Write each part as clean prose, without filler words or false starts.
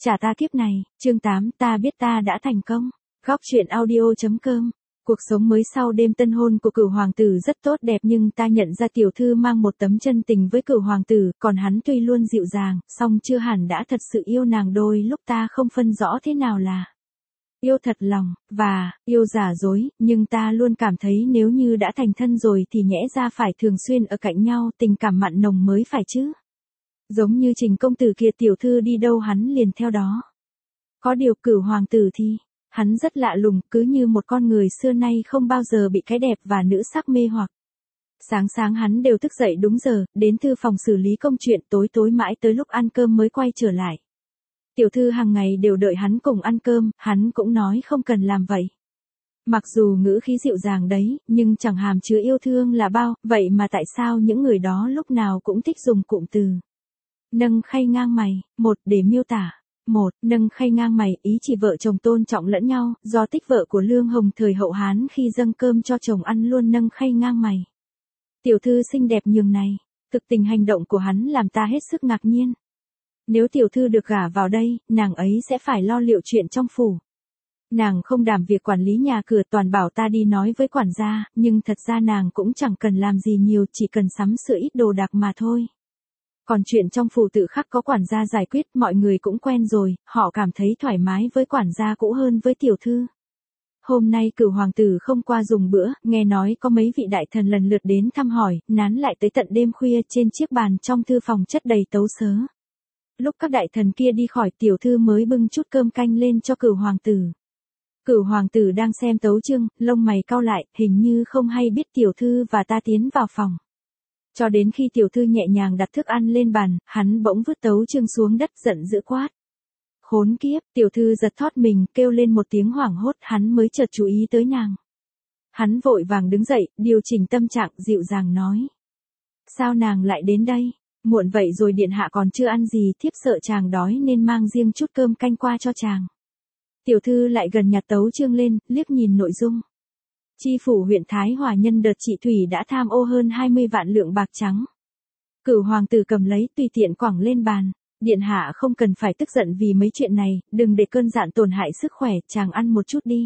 Trả ta kiếp này, chương 8, ta biết ta đã thành công. Góc truyện audio.com. Cuộc sống mới sau đêm tân hôn của Cửu hoàng tử rất tốt đẹp, nhưng ta nhận ra tiểu thư mang một tấm chân tình với Cửu hoàng tử, còn hắn tuy luôn dịu dàng, song chưa hẳn đã thật sự yêu nàng. Đôi lúc ta không phân rõ thế nào là yêu thật lòng, và yêu giả dối, nhưng ta luôn cảm thấy nếu như đã thành thân rồi thì nhẽ ra phải thường xuyên ở cạnh nhau, tình cảm mặn nồng mới phải chứ. Giống như Trình công tử kia, tiểu thư đi đâu hắn liền theo đó. Có điều Cửu hoàng tử thì, hắn rất lạ lùng, cứ như một con người xưa nay không bao giờ bị cái đẹp và nữ sắc mê hoặc. Sáng sáng hắn đều thức dậy đúng giờ, đến thư phòng xử lý công chuyện, tối tối mãi tới lúc ăn cơm mới quay trở lại. Tiểu thư hàng ngày đều đợi hắn cùng ăn cơm, hắn cũng nói không cần làm vậy. Mặc dù ngữ khí dịu dàng đấy, nhưng chẳng hàm chứa yêu thương là bao, vậy mà tại sao những người đó lúc nào cũng thích dùng cụm từ nâng khay ngang mày, để miêu tả. Nâng khay ngang mày, ý chỉ vợ chồng tôn trọng lẫn nhau, do tích vợ của Lương Hồng thời hậu Hán khi dâng cơm cho chồng ăn luôn nâng khay ngang mày. Tiểu thư xinh đẹp nhường này, thực tình hành động của hắn làm ta hết sức ngạc nhiên. Nếu tiểu thư được gả vào đây, nàng ấy sẽ phải lo liệu chuyện trong phủ. Nàng không đảm việc quản lý nhà cửa, toàn bảo ta đi nói với quản gia, nhưng thật ra nàng cũng chẳng cần làm gì nhiều, chỉ cần sắm sửa ít đồ đạc mà thôi. Còn chuyện trong phủ tự khắc có quản gia giải quyết, mọi người cũng quen rồi, họ cảm thấy thoải mái với quản gia cũ hơn với tiểu thư. Hôm nay Cửu hoàng tử không qua dùng bữa, nghe nói có mấy vị đại thần lần lượt đến thăm hỏi, nán lại tới tận đêm khuya. Trên chiếc bàn trong thư phòng chất đầy tấu sớ. Lúc các đại thần kia đi khỏi, tiểu thư mới bưng chút cơm canh lên cho Cửu hoàng tử. Cửu hoàng tử đang xem tấu chương, lông mày cau lại, hình như không hay biết tiểu thư và ta tiến vào phòng. Cho đến khi tiểu thư nhẹ nhàng đặt thức ăn lên bàn, hắn bỗng vứt tấu chương xuống đất, giận dữ quát. Khốn kiếp! Tiểu thư giật thót mình, kêu lên một tiếng hoảng hốt, hắn mới chợt chú ý tới nàng. Hắn vội vàng đứng dậy, điều chỉnh tâm trạng, dịu dàng nói. Sao nàng lại đến đây? Muộn vậy rồi, điện hạ còn chưa ăn gì, thiếp sợ chàng đói nên mang riêng chút cơm canh qua cho chàng. Tiểu thư lại gần nhặt tấu chương lên, liếc nhìn nội dung. Chi phủ huyện Thái Hòa nhân đợt trị thủy đã tham ô hơn 20 vạn lượng bạc trắng. Cửu hoàng tử cầm lấy, tùy tiện quẳng lên bàn. Điện hạ không cần phải tức giận vì mấy chuyện này, đừng để cơn giận tổn hại sức khỏe, chàng ăn một chút đi.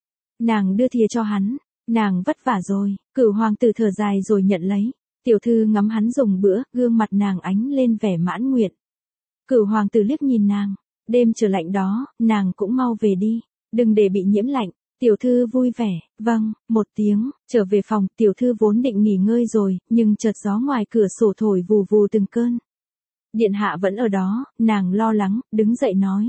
Nàng đưa thìa cho hắn, nàng vất vả rồi. Cửu hoàng tử thở dài rồi nhận lấy. Tiểu thư ngắm hắn dùng bữa, gương mặt nàng ánh lên vẻ mãn nguyện. Cửu hoàng tử liếc nhìn nàng, đêm trở lạnh đó, nàng cũng mau về đi, đừng để bị nhiễm lạnh. Tiểu thư vui vẻ, vâng, một tiếng, trở về phòng, tiểu thư vốn định nghỉ ngơi rồi, nhưng chợt gió ngoài cửa sổ thổi vù vù từng cơn. Điện hạ vẫn ở đó, nàng lo lắng, đứng dậy nói.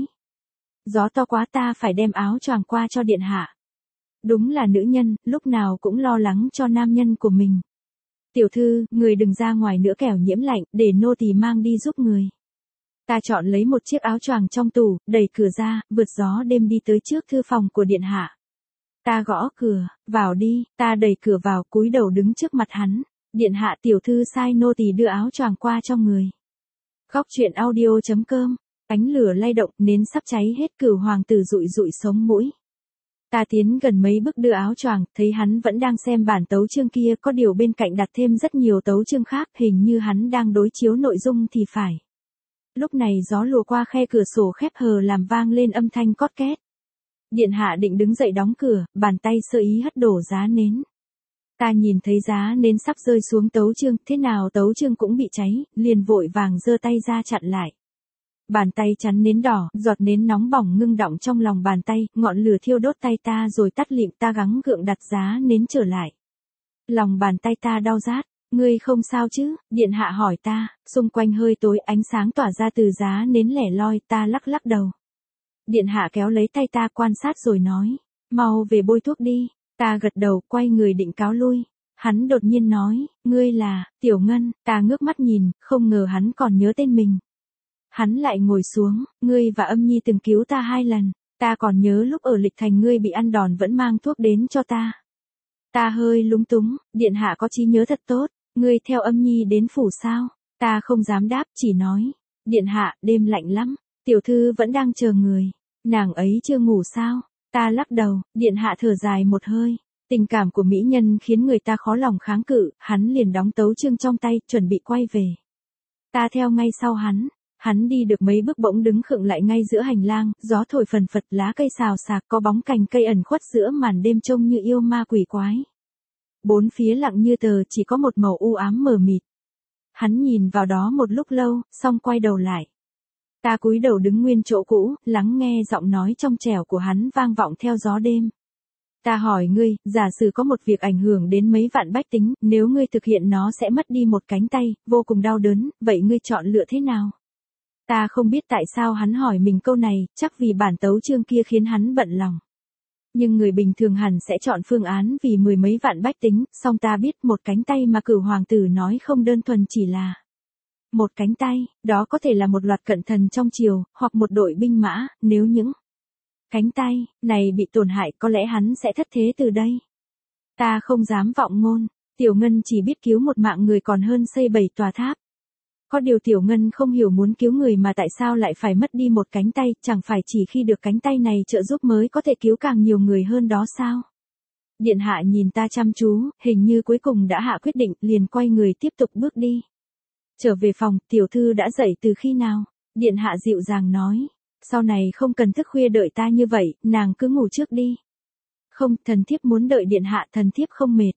Gió to quá, ta phải đem áo choàng qua cho điện hạ. Đúng là nữ nhân, lúc nào cũng lo lắng cho nam nhân của mình. Tiểu thư, người đừng ra ngoài nữa kẻo nhiễm lạnh, để nô tỳ mang đi giúp người. Ta chọn lấy một chiếc áo choàng trong tủ, đẩy cửa ra, vượt gió đêm đi tới trước thư phòng của điện hạ. Ta gõ cửa, vào đi, ta đẩy cửa vào, cúi đầu đứng trước mặt hắn. Điện hạ, tiểu thư sai nô tỳ đưa áo choàng qua cho người. Góc truyện audio.com. Ánh lửa lay động, nến sắp cháy hết. Cửu hoàng tử dụi dụi sống mũi. Ta tiến gần mấy bước đưa áo choàng, thấy hắn vẫn đang xem bản tấu chương kia, có điều bên cạnh đặt thêm rất nhiều tấu chương khác, hình như hắn đang đối chiếu nội dung thì phải. Lúc này gió lùa qua khe cửa sổ khép hờ làm vang lên âm thanh cót két. Điện hạ định đứng dậy đóng cửa, bàn tay sơ ý hất đổ giá nến. Ta nhìn thấy giá nến sắp rơi xuống tấu chương, thế nào tấu chương cũng bị cháy, liền vội vàng giơ tay ra chặn lại. Bàn tay chắn nến đỏ, giọt nến nóng bỏng ngưng đọng trong lòng bàn tay, ngọn lửa thiêu đốt tay ta rồi tắt lịm. Ta gắng gượng đặt giá nến trở lại. Lòng bàn tay ta đau rát. Ngươi không sao chứ? Điện hạ hỏi ta. Xung quanh hơi tối, ánh sáng tỏa ra từ giá nến lẻ loi. Ta lắc lắc đầu. Điện hạ kéo lấy tay ta quan sát rồi nói. Mau về bôi thuốc đi. Ta gật đầu, quay người định cáo lui. Hắn đột nhiên nói. Ngươi là Tiểu Ngân. Ta ngước mắt nhìn, không ngờ hắn còn nhớ tên mình. Hắn lại ngồi xuống. Ngươi và Âm Nhi từng cứu ta 2 lần. Ta còn nhớ lúc ở Lịch Thành ngươi bị ăn đòn vẫn mang thuốc đến cho ta. Ta hơi lúng túng. Điện hạ có trí nhớ thật tốt. Ngươi theo Âm Nhi đến phủ sao? Ta không dám đáp, chỉ nói. Điện hạ, đêm lạnh lắm. Tiểu thư vẫn đang chờ người. Nàng ấy chưa ngủ sao? Ta lắc đầu. Điện hạ thở dài một hơi. Tình cảm của mỹ nhân khiến người ta khó lòng kháng cự. Hắn liền đóng tấu chương trong tay, chuẩn bị quay về. Ta theo ngay sau hắn. Hắn đi được mấy bước bỗng đứng khựng lại ngay giữa hành lang, gió thổi phần phật, lá cây xào xạc, có bóng cành cây ẩn khuất giữa màn đêm trông như yêu ma quỷ quái. Bốn phía lặng như tờ, chỉ có một màu u ám mờ mịt. Hắn nhìn vào đó một lúc lâu, xong quay đầu lại. Ta cúi đầu đứng nguyên chỗ cũ, lắng nghe giọng nói trong trẻo của hắn vang vọng theo gió đêm. Ta hỏi ngươi, giả sử có một việc ảnh hưởng đến mấy vạn bách tính, nếu ngươi thực hiện nó sẽ mất đi một cánh tay, vô cùng đau đớn, vậy ngươi chọn lựa thế nào? Ta không biết tại sao hắn hỏi mình câu này, chắc vì bản tấu chương kia khiến hắn bận lòng. Nhưng người bình thường hẳn sẽ chọn phương án vì mười mấy vạn bách tính, song ta biết một cánh tay mà Cửu hoàng tử nói không đơn thuần chỉ là một cánh tay, đó có thể là một loạt cận thần trong triều, hoặc một đội binh mã, nếu những cánh tay này bị tổn hại có lẽ hắn sẽ thất thế từ đây. Ta không dám vọng ngôn, Tiểu Ngân chỉ biết cứu một mạng người còn hơn xây 7 tòa tháp. Có điều Tiểu Ngân không hiểu muốn cứu người mà tại sao lại phải mất đi một cánh tay, chẳng phải chỉ khi được cánh tay này trợ giúp mới có thể cứu càng nhiều người hơn đó sao? Điện hạ nhìn ta chăm chú, hình như cuối cùng đã hạ quyết định, liền quay người tiếp tục bước đi. Trở về phòng, tiểu thư đã dậy từ khi nào? Điện hạ dịu dàng nói. Sau này không cần thức khuya đợi ta như vậy, nàng cứ ngủ trước đi. Không, thần thiếp muốn đợi điện hạ, thần thiếp không mệt.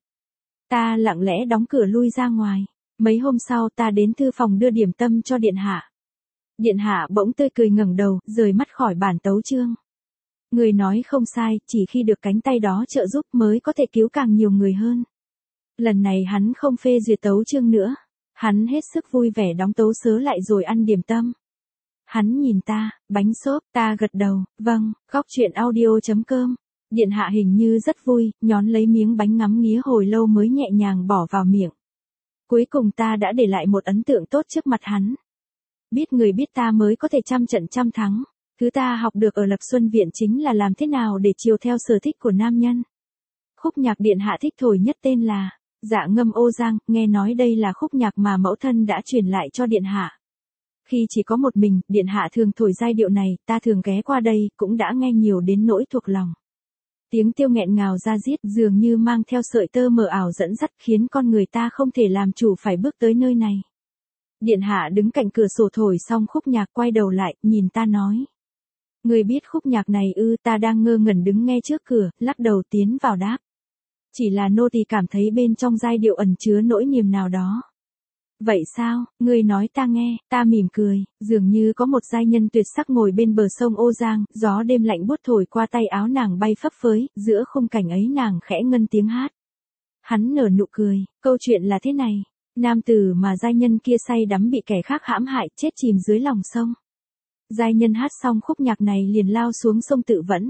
Ta lặng lẽ đóng cửa lui ra ngoài. Mấy hôm sau ta đến thư phòng đưa điểm tâm cho điện hạ. Điện hạ bỗng tươi cười ngẩng đầu, rời mắt khỏi bản tấu chương. Người nói không sai, chỉ khi được cánh tay đó trợ giúp mới có thể cứu càng nhiều người hơn. Lần này hắn không phê duyệt tấu chương nữa. Hắn hết sức vui vẻ đóng tấu sớ lại rồi ăn điểm tâm. Hắn nhìn ta, bánh xốp, ta gật đầu, vâng, góc chuyện audio.com. Điện hạ hình như rất vui, nhón lấy miếng bánh ngắm nghía hồi lâu mới nhẹ nhàng bỏ vào miệng. Cuối cùng ta đã để lại một ấn tượng tốt trước mặt hắn. Biết người biết ta mới có thể trăm trận trăm thắng. Thứ ta học được ở Lập Xuân Viện chính là làm thế nào để chiều theo sở thích của nam nhân. Khúc nhạc điện hạ thích thổi nhất tên là Dạ Ngâm Ô Giang, nghe nói đây là khúc nhạc mà mẫu thân đã truyền lại cho điện hạ. Khi chỉ có một mình, điện hạ thường thổi giai điệu này, ta thường ghé qua đây, cũng đã nghe nhiều đến nỗi thuộc lòng. Tiếng tiêu nghẹn ngào ra diết dường như mang theo sợi tơ mờ ảo dẫn dắt khiến con người ta không thể làm chủ phải bước tới nơi này. Điện hạ đứng cạnh cửa sổ thổi xong khúc nhạc quay đầu lại, nhìn ta nói. Người biết khúc nhạc này ư? Ta đang ngơ ngẩn đứng nghe trước cửa, lắc đầu tiến vào đáp. Chỉ là nô tỳ cảm thấy bên trong giai điệu ẩn chứa nỗi niềm nào đó. Vậy sao, ngươi nói ta nghe, ta mỉm cười, dường như có một giai nhân tuyệt sắc ngồi bên bờ sông Ô Giang, gió đêm lạnh buốt thổi qua tay áo nàng bay phấp phới, giữa khung cảnh ấy nàng khẽ ngân tiếng hát. Hắn nở nụ cười, câu chuyện là thế này, nam tử mà giai nhân kia say đắm bị kẻ khác hãm hại chết chìm dưới lòng sông. Giai nhân hát xong khúc nhạc này liền lao xuống sông tự vẫn.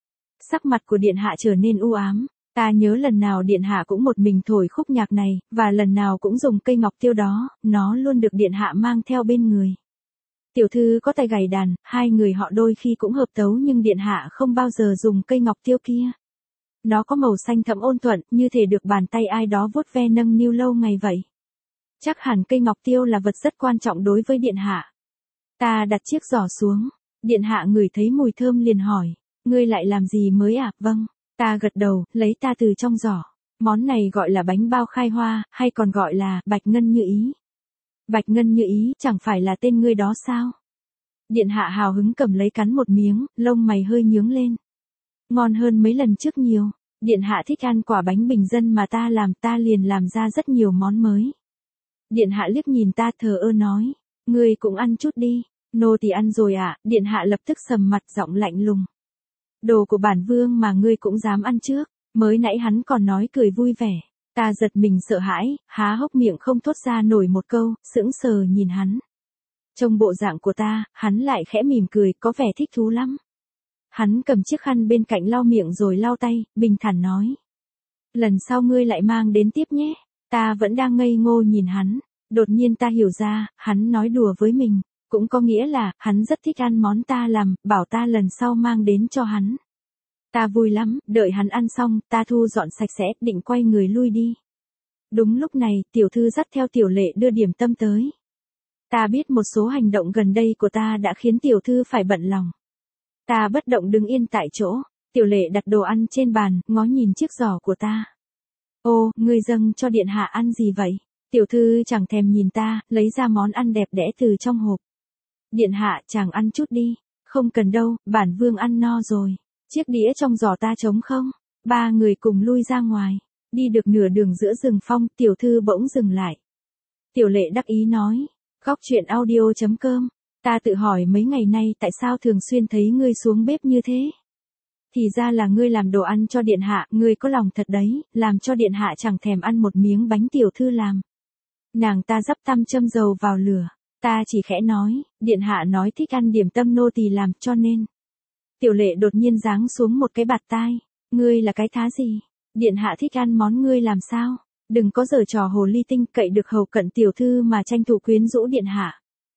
Sắc mặt của điện hạ trở nên u ám. Ta nhớ lần nào điện hạ cũng một mình thổi khúc nhạc này, và lần nào cũng dùng cây ngọc tiêu đó, nó luôn được điện hạ mang theo bên người. Tiểu thư có tay gảy đàn, hai người họ đôi khi cũng hợp tấu nhưng điện hạ không bao giờ dùng cây ngọc tiêu kia. Nó có màu xanh thẫm ôn thuận, như thể được bàn tay ai đó vuốt ve nâng niu lâu ngày vậy. Chắc hẳn cây ngọc tiêu là vật rất quan trọng đối với điện hạ. Ta đặt chiếc giỏ xuống, điện hạ ngửi thấy mùi thơm liền hỏi, ngươi lại làm gì mới à? Vâng. Ta gật đầu, lấy ta từ trong giỏ. Món này gọi là bánh bao khai hoa, hay còn gọi là bạch ngân như ý. Bạch ngân như ý, chẳng phải là tên ngươi đó sao? Điện hạ hào hứng cầm lấy cắn một miếng, lông mày hơi nhướng lên. Ngon hơn mấy lần trước nhiều. Điện hạ thích ăn quả bánh bình dân mà ta làm, ta liền làm ra rất nhiều món mới. Điện hạ liếc nhìn ta thờ ơ nói, ngươi cũng ăn chút đi. Nô tỳ ăn rồi ạ. Điện hạ lập tức sầm mặt giọng lạnh lùng. Đồ của bản vương mà ngươi cũng dám ăn trước, mới nãy hắn còn nói cười vui vẻ. Ta giật mình sợ hãi, há hốc miệng không thốt ra nổi một câu, sững sờ nhìn hắn. Trong bộ dạng của ta, hắn lại khẽ mỉm cười, có vẻ thích thú lắm. Hắn cầm chiếc khăn bên cạnh lau miệng rồi lau tay, bình thản nói. Lần sau ngươi lại mang đến tiếp nhé. Ta vẫn đang ngây ngô nhìn hắn, đột nhiên ta hiểu ra, hắn nói đùa với mình. Cũng có nghĩa là, hắn rất thích ăn món ta làm, bảo ta lần sau mang đến cho hắn. Ta vui lắm, đợi hắn ăn xong, ta thu dọn sạch sẽ, định quay người lui đi. Đúng lúc này, tiểu thư dắt theo tiểu lệ đưa điểm tâm tới. Ta biết một số hành động gần đây của ta đã khiến tiểu thư phải bận lòng. Ta bất động đứng yên tại chỗ, tiểu lệ đặt đồ ăn trên bàn, ngó nhìn chiếc giỏ của ta. Ô, ngươi dâng cho điện hạ ăn gì vậy? Tiểu thư chẳng thèm nhìn ta, lấy ra món ăn đẹp đẽ từ trong hộp. Điện hạ, chàng ăn chút đi. Không cần đâu, bản vương ăn no rồi. Chiếc đĩa trong giỏ ta trống không? Ba người cùng lui ra ngoài. Đi được nửa đường giữa rừng phong, tiểu thư bỗng dừng lại. Tiểu Lệ đắc ý nói. Góc chuyện audio.com. Ta tự hỏi mấy ngày nay tại sao thường xuyên thấy ngươi xuống bếp như thế? Thì ra là ngươi làm đồ ăn cho điện hạ, ngươi có lòng thật đấy, làm cho điện hạ chẳng thèm ăn một miếng bánh tiểu thư làm. Nàng ta dắp tăm châm dầu vào lửa. Ta chỉ khẽ nói, điện hạ nói thích ăn điểm tâm nô tỳ làm cho nên. Tiểu Lệ đột nhiên giáng xuống một cái bạt tai. Ngươi là cái thá gì? Điện hạ thích ăn món ngươi làm sao? Đừng có giở trò hồ ly tinh cậy được hầu cận tiểu thư mà tranh thủ quyến rũ điện hạ.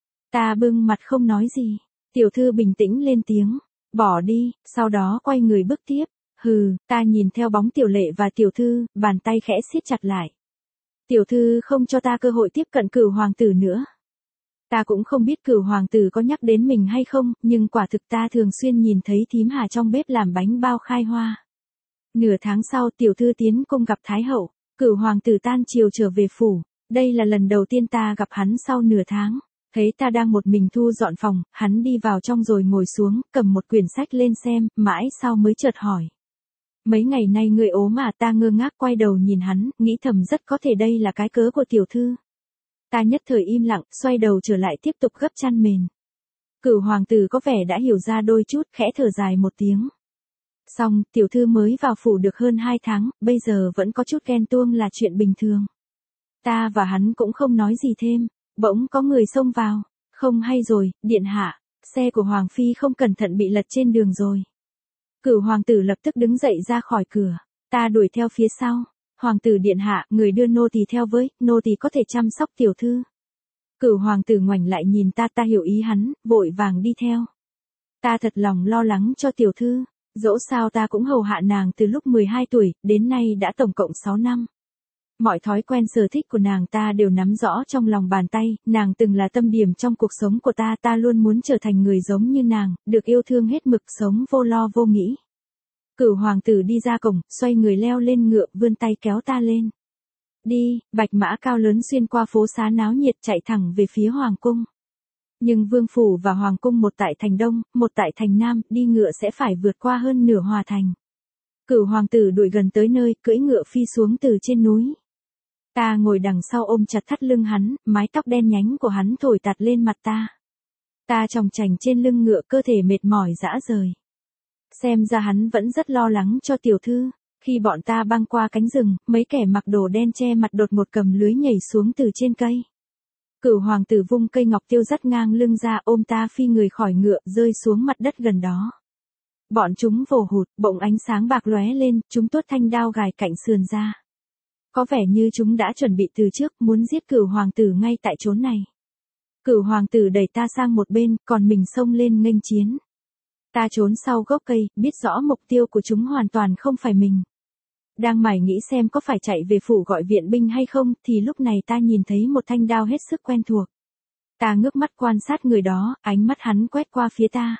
Ta bưng mặt không nói gì. Tiểu thư bình tĩnh lên tiếng. Bỏ đi, sau đó quay người bước tiếp. Hừ, ta nhìn theo bóng Tiểu Lệ và tiểu thư, bàn tay khẽ siết chặt lại. Tiểu thư không cho ta cơ hội tiếp cận Cửu hoàng tử nữa. Ta cũng không biết Cửu hoàng tử có nhắc đến mình hay không, nhưng quả thực ta thường xuyên nhìn thấy thím Hà trong bếp làm bánh bao khai hoa. Nửa tháng sau tiểu thư tiến cung gặp Thái hậu, Cửu hoàng tử tan chiều trở về phủ. Đây là lần đầu tiên ta gặp hắn sau nửa tháng. Thấy ta đang một mình thu dọn phòng, hắn đi vào trong rồi ngồi xuống, cầm một quyển sách lên xem, mãi sau mới chợt hỏi. Mấy ngày nay ngươi ốm à? Ta ngơ ngác quay đầu nhìn hắn, nghĩ thầm rất có thể đây là cái cớ của tiểu thư. Ta nhất thời im lặng, xoay đầu trở lại tiếp tục gấp chăn mền. Cửu hoàng tử có vẻ đã hiểu ra đôi chút, khẽ thở dài một tiếng. Xong, tiểu thư mới vào phủ được hơn 2 tháng, bây giờ vẫn có chút ghen tuông là chuyện bình thường. Ta và hắn cũng không nói gì thêm, bỗng có người xông vào. Không hay rồi, điện hạ, xe của Hoàng Phi không cẩn thận bị lật trên đường rồi. Cửu hoàng tử lập tức đứng dậy ra khỏi cửa, ta đuổi theo phía sau. Hoàng tử điện hạ, người đưa nô tỳ theo với, nô tỳ có thể chăm sóc tiểu thư. Cửu hoàng tử ngoảnh lại nhìn ta, ta hiểu ý hắn, vội vàng đi theo. Ta thật lòng lo lắng cho tiểu thư, dẫu sao ta cũng hầu hạ nàng từ lúc 12 tuổi, đến nay đã tổng cộng 6 năm. Mọi thói quen sở thích của nàng ta đều nắm rõ trong lòng bàn tay, nàng từng là tâm điểm trong cuộc sống của ta, ta luôn muốn trở thành người giống như nàng, được yêu thương hết mực, sống vô lo vô nghĩ. Cửu hoàng tử đi ra cổng, xoay người leo lên ngựa, vươn tay kéo ta lên. Đi, bạch mã cao lớn xuyên qua phố xá náo nhiệt chạy thẳng về phía hoàng cung. Nhưng vương phủ và hoàng cung một tại thành đông, một tại thành nam, đi ngựa sẽ phải vượt qua hơn nửa hòa thành. Cửu hoàng tử đuổi gần tới nơi, cưỡi ngựa phi xuống từ trên núi. Ta ngồi đằng sau ôm chặt thắt lưng hắn, mái tóc đen nhánh của hắn thổi tạt lên mặt ta. Ta chòng chành trên lưng ngựa, cơ thể mệt mỏi rã rời. Xem ra hắn vẫn rất lo lắng cho tiểu thư. Khi bọn ta băng qua cánh rừng, mấy kẻ mặc đồ đen che mặt đột ngột cầm lưới nhảy xuống từ trên cây. Cửu hoàng tử vung cây ngọc tiêu dắt ngang lưng ra, ôm ta phi người khỏi ngựa, rơi xuống mặt đất gần đó. Bọn chúng vồ hụt, bỗng ánh sáng bạc lóe lên, chúng tuốt thanh đao gài cạnh sườn ra. Có vẻ như chúng đã chuẩn bị từ trước, muốn giết Cửu hoàng tử ngay tại chốn này. Cửu hoàng tử đẩy ta sang một bên, còn mình xông lên nghênh chiến. Ta trốn sau gốc cây, biết rõ mục tiêu của chúng hoàn toàn không phải mình. Đang mải nghĩ xem có phải chạy về phủ gọi viện binh hay không, thì lúc này ta nhìn thấy một thanh đao hết sức quen thuộc. Ta ngước mắt quan sát người đó, ánh mắt hắn quét qua phía ta.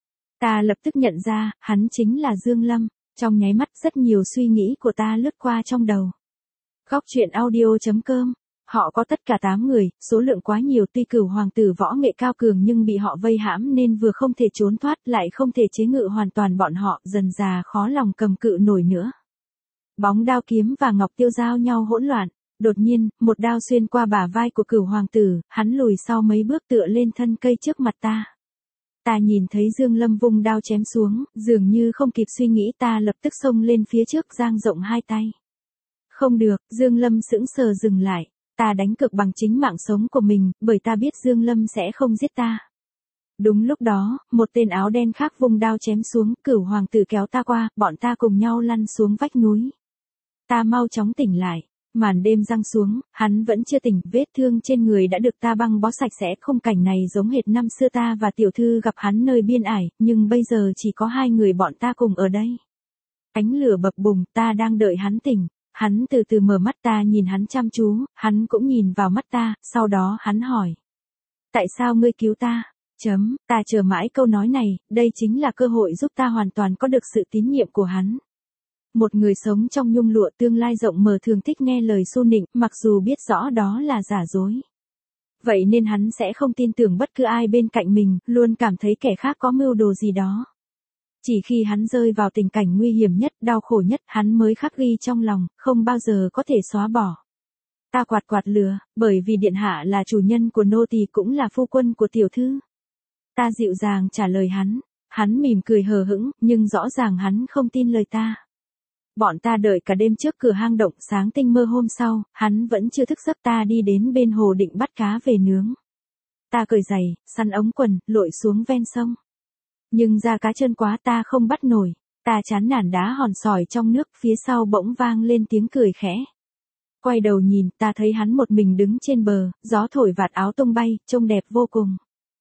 Ta lập tức nhận ra, hắn chính là Dương Lâm. Trong nháy mắt rất nhiều suy nghĩ của ta lướt qua trong đầu. Góc chuyện audio.com. Họ có tất cả 8 người, số lượng quá nhiều, tuy Cửu hoàng tử võ nghệ cao cường nhưng bị họ vây hãm nên vừa không thể trốn thoát lại không thể chế ngự hoàn toàn bọn họ, dần dà khó lòng cầm cự nổi nữa. Bóng đao kiếm và ngọc tiêu giao nhau hỗn loạn. Đột nhiên, một đao xuyên qua bả vai của Cửu hoàng tử, hắn lùi sau mấy bước tựa lên thân cây trước mặt ta. Ta nhìn thấy Dương Lâm vung đao chém xuống, dường như không kịp suy nghĩ, ta lập tức xông lên phía trước dang rộng hai tay. Không được, Dương Lâm sững sờ dừng lại. Ta đánh cược bằng chính mạng sống của mình, bởi ta biết Dương Lâm sẽ không giết ta. Đúng lúc đó, một tên áo đen khác vung đao chém xuống, Cửu hoàng tử kéo ta qua, bọn ta cùng nhau lăn xuống vách núi. Ta mau chóng tỉnh lại, màn đêm giăng xuống, hắn vẫn chưa tỉnh, vết thương trên người đã được ta băng bó sạch sẽ. Khung cảnh này giống hệt năm xưa ta và tiểu thư gặp hắn nơi biên ải, nhưng bây giờ chỉ có 2 người bọn ta cùng ở đây. Ánh lửa bập bùng, ta đang đợi hắn tỉnh. Hắn từ từ mở mắt, ta nhìn hắn chăm chú, hắn cũng nhìn vào mắt ta, sau đó hắn hỏi. Tại sao ngươi cứu ta? Ta chờ mãi câu nói này, đây chính là cơ hội giúp ta hoàn toàn có được sự tín nhiệm của hắn. Một người sống trong nhung lụa tương lai rộng mở thường thích nghe lời xu nịnh, mặc dù biết rõ đó là giả dối. Vậy nên hắn sẽ không tin tưởng bất cứ ai bên cạnh mình, luôn cảm thấy kẻ khác có mưu đồ gì đó. Chỉ khi hắn rơi vào tình cảnh nguy hiểm nhất, đau khổ nhất, hắn mới khắc ghi trong lòng, không bao giờ có thể xóa bỏ. Ta quạt quạt lừa, bởi vì điện hạ là chủ nhân của nô tỳ cũng là phu quân của tiểu thư. Ta dịu dàng trả lời hắn mỉm cười hờ hững, nhưng rõ ràng hắn không tin lời ta. Bọn ta đợi cả đêm trước cửa hang động, sáng tinh mơ hôm sau, hắn vẫn chưa thức giấc. Ta đi đến bên hồ định bắt cá về nướng. Ta cởi giày, sắn ống quần, lội xuống ven sông. Nhưng da cá trơn quá ta không bắt nổi. Ta chán nản đá hòn sỏi trong nước, phía sau bỗng vang lên tiếng cười khẽ. Quay đầu nhìn, ta thấy hắn một mình đứng trên bờ, gió thổi vạt áo tung bay, trông đẹp vô cùng.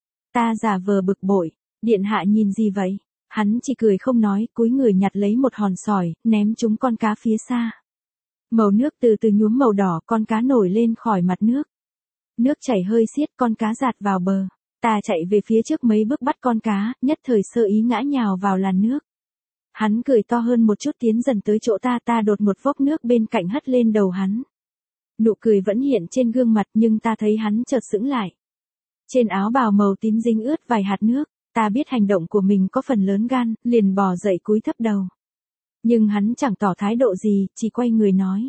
Ta giả vờ bực bội, điện hạ nhìn gì vậy? Hắn chỉ cười không nói, cúi người nhặt lấy một hòn sỏi, ném trúng con cá phía xa. Màu nước từ từ nhuốm màu đỏ, con cá nổi lên khỏi mặt nước. Nước chảy hơi xiết, con cá dạt vào bờ. Ta chạy về phía trước mấy bước bắt con cá, nhất thời sơ ý ngã nhào vào làn nước. Hắn cười to hơn một chút tiến dần tới chỗ ta đột một vốc nước bên cạnh hất lên đầu hắn. Nụ cười vẫn hiện trên gương mặt nhưng ta thấy hắn chợt sững lại. Trên áo bào màu tím dính ướt vài hạt nước, ta biết hành động của mình có phần lớn gan, liền bò dậy cúi thấp đầu. Nhưng hắn chẳng tỏ thái độ gì, chỉ quay người nói.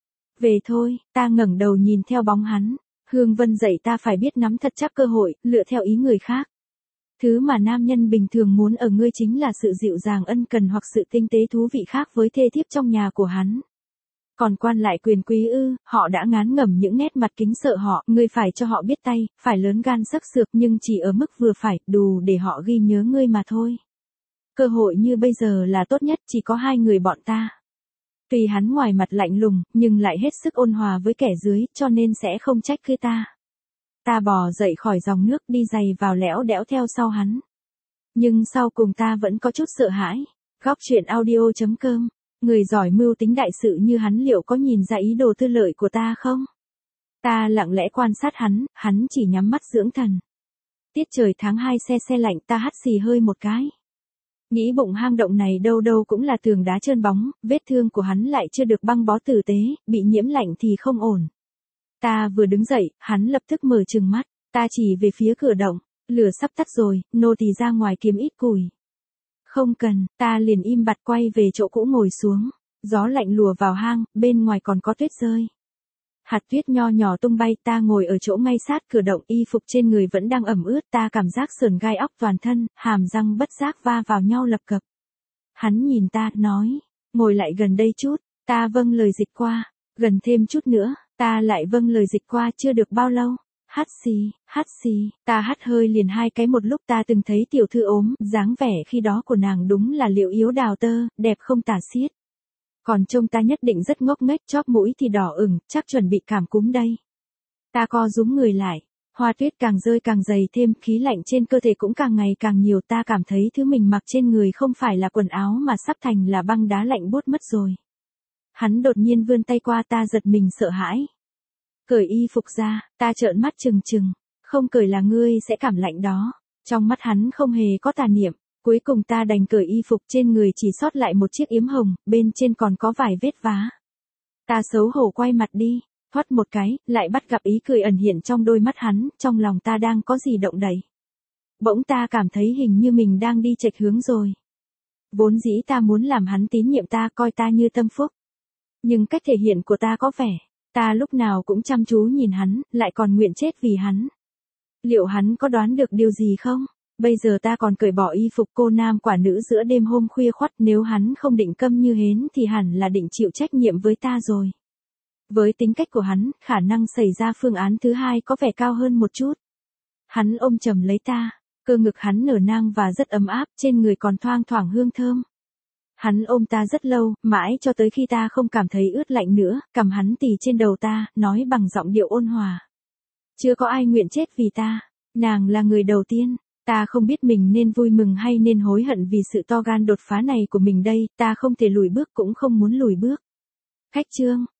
Về thôi, ta ngẩng đầu nhìn theo bóng hắn. Hương Vân dạy ta phải biết nắm thật chắc cơ hội, lựa theo ý người khác. Thứ mà nam nhân bình thường muốn ở ngươi chính là sự dịu dàng ân cần hoặc sự tinh tế thú vị khác với thê thiếp trong nhà của hắn. Còn quan lại quyền quý họ đã ngán ngẩm những nét mặt kính sợ họ, ngươi phải cho họ biết tay, phải lớn gan sắc sược nhưng chỉ ở mức vừa phải, đủ để họ ghi nhớ ngươi mà thôi. Cơ hội như bây giờ là tốt nhất, chỉ có hai người bọn ta. Tuy hắn ngoài mặt lạnh lùng, nhưng lại hết sức ôn hòa với kẻ dưới, cho nên sẽ không trách cứ ta. Ta bò dậy khỏi dòng nước đi giày vào lẽo đẽo theo sau hắn. Nhưng sau cùng ta vẫn có chút sợ hãi. Góc truyện audio.com. Người giỏi mưu tính đại sự như hắn liệu có nhìn ra ý đồ tư lợi của ta không? Ta lặng lẽ quan sát hắn chỉ nhắm mắt dưỡng thần. Tiết trời tháng 2 se lạnh, ta hắt xì hơi một cái. Nghĩ bụng hang động này đâu đâu cũng là tường đá trơn bóng, vết thương của hắn lại chưa được băng bó tử tế, bị nhiễm lạnh thì không ổn. Ta vừa đứng dậy, hắn lập tức mở trừng mắt, ta chỉ về phía cửa động, lửa sắp tắt rồi, nô tỳ ra ngoài kiếm ít củi. Không cần, ta liền im bặt quay về chỗ cũ ngồi xuống, gió lạnh lùa vào hang, bên ngoài còn có tuyết rơi. Hạt tuyết nho nhỏ tung bay, ta ngồi ở chỗ ngay sát cửa động, y phục trên người vẫn đang ẩm ướt, ta cảm giác sởn gai óc toàn thân, hàm răng bất giác va vào nhau lập cập. Hắn nhìn ta, nói, ngồi lại gần đây chút, ta vâng lời dịch qua, gần thêm chút nữa, ta lại vâng lời dịch qua, chưa được bao lâu. Hắt xì, ta hắt hơi liền 2 cái một lúc. Ta từng thấy tiểu thư ốm, dáng vẻ khi đó của nàng đúng là liệu yếu đào tơ, đẹp không tả xiết. Còn trông ta nhất định rất ngốc nghếch, chóp mũi thì đỏ ửng, chắc chuẩn bị cảm cúm đây. Ta co rúm người lại, hoa tuyết càng rơi càng dày thêm, khí lạnh trên cơ thể cũng càng ngày càng nhiều. Ta cảm thấy thứ mình mặc trên người không phải là quần áo mà sắp thành là băng đá lạnh buốt mất rồi. Hắn đột nhiên vươn tay qua, ta giật mình sợ hãi. Cởi y phục ra, ta trợn mắt trừng trừng, không cởi là ngươi sẽ cảm lạnh đó. Trong mắt hắn không hề có tà niệm, cuối cùng ta đành cởi y phục, trên người chỉ sót lại một chiếc yếm hồng, bên trên còn có vài vết vá. Ta xấu hổ quay mặt đi, thoát một cái, lại bắt gặp ý cười ẩn hiện trong đôi mắt hắn, trong lòng ta đang có gì động đậy. Bỗng ta cảm thấy hình như mình đang đi chệch hướng rồi. Vốn dĩ ta muốn làm hắn tín nhiệm ta, coi ta như tâm phúc. Nhưng cách thể hiện của ta có vẻ, ta lúc nào cũng chăm chú nhìn hắn, lại còn nguyện chết vì hắn. Liệu hắn có đoán được điều gì không? Bây giờ ta còn cởi bỏ y phục cô nam quả nữ giữa đêm hôm khuya khoắt, nếu hắn không định câm như hến thì hẳn là định chịu trách nhiệm với ta rồi. Với tính cách của hắn, khả năng xảy ra phương án thứ hai có vẻ cao hơn một chút. Hắn ôm chầm lấy ta, cơ ngực hắn nở nang và rất ấm áp, trên người còn thoang thoảng hương thơm. Hắn ôm ta rất lâu, mãi cho tới khi ta không cảm thấy ướt lạnh nữa, cầm hắn tì trên đầu ta, nói bằng giọng điệu ôn hòa. Chưa có ai nguyện chết vì ta, nàng là người đầu tiên. Ta không biết mình nên vui mừng hay nên hối hận vì sự to gan đột phá này của mình đây, ta không thể lùi bước cũng không muốn lùi bước. Khách trương,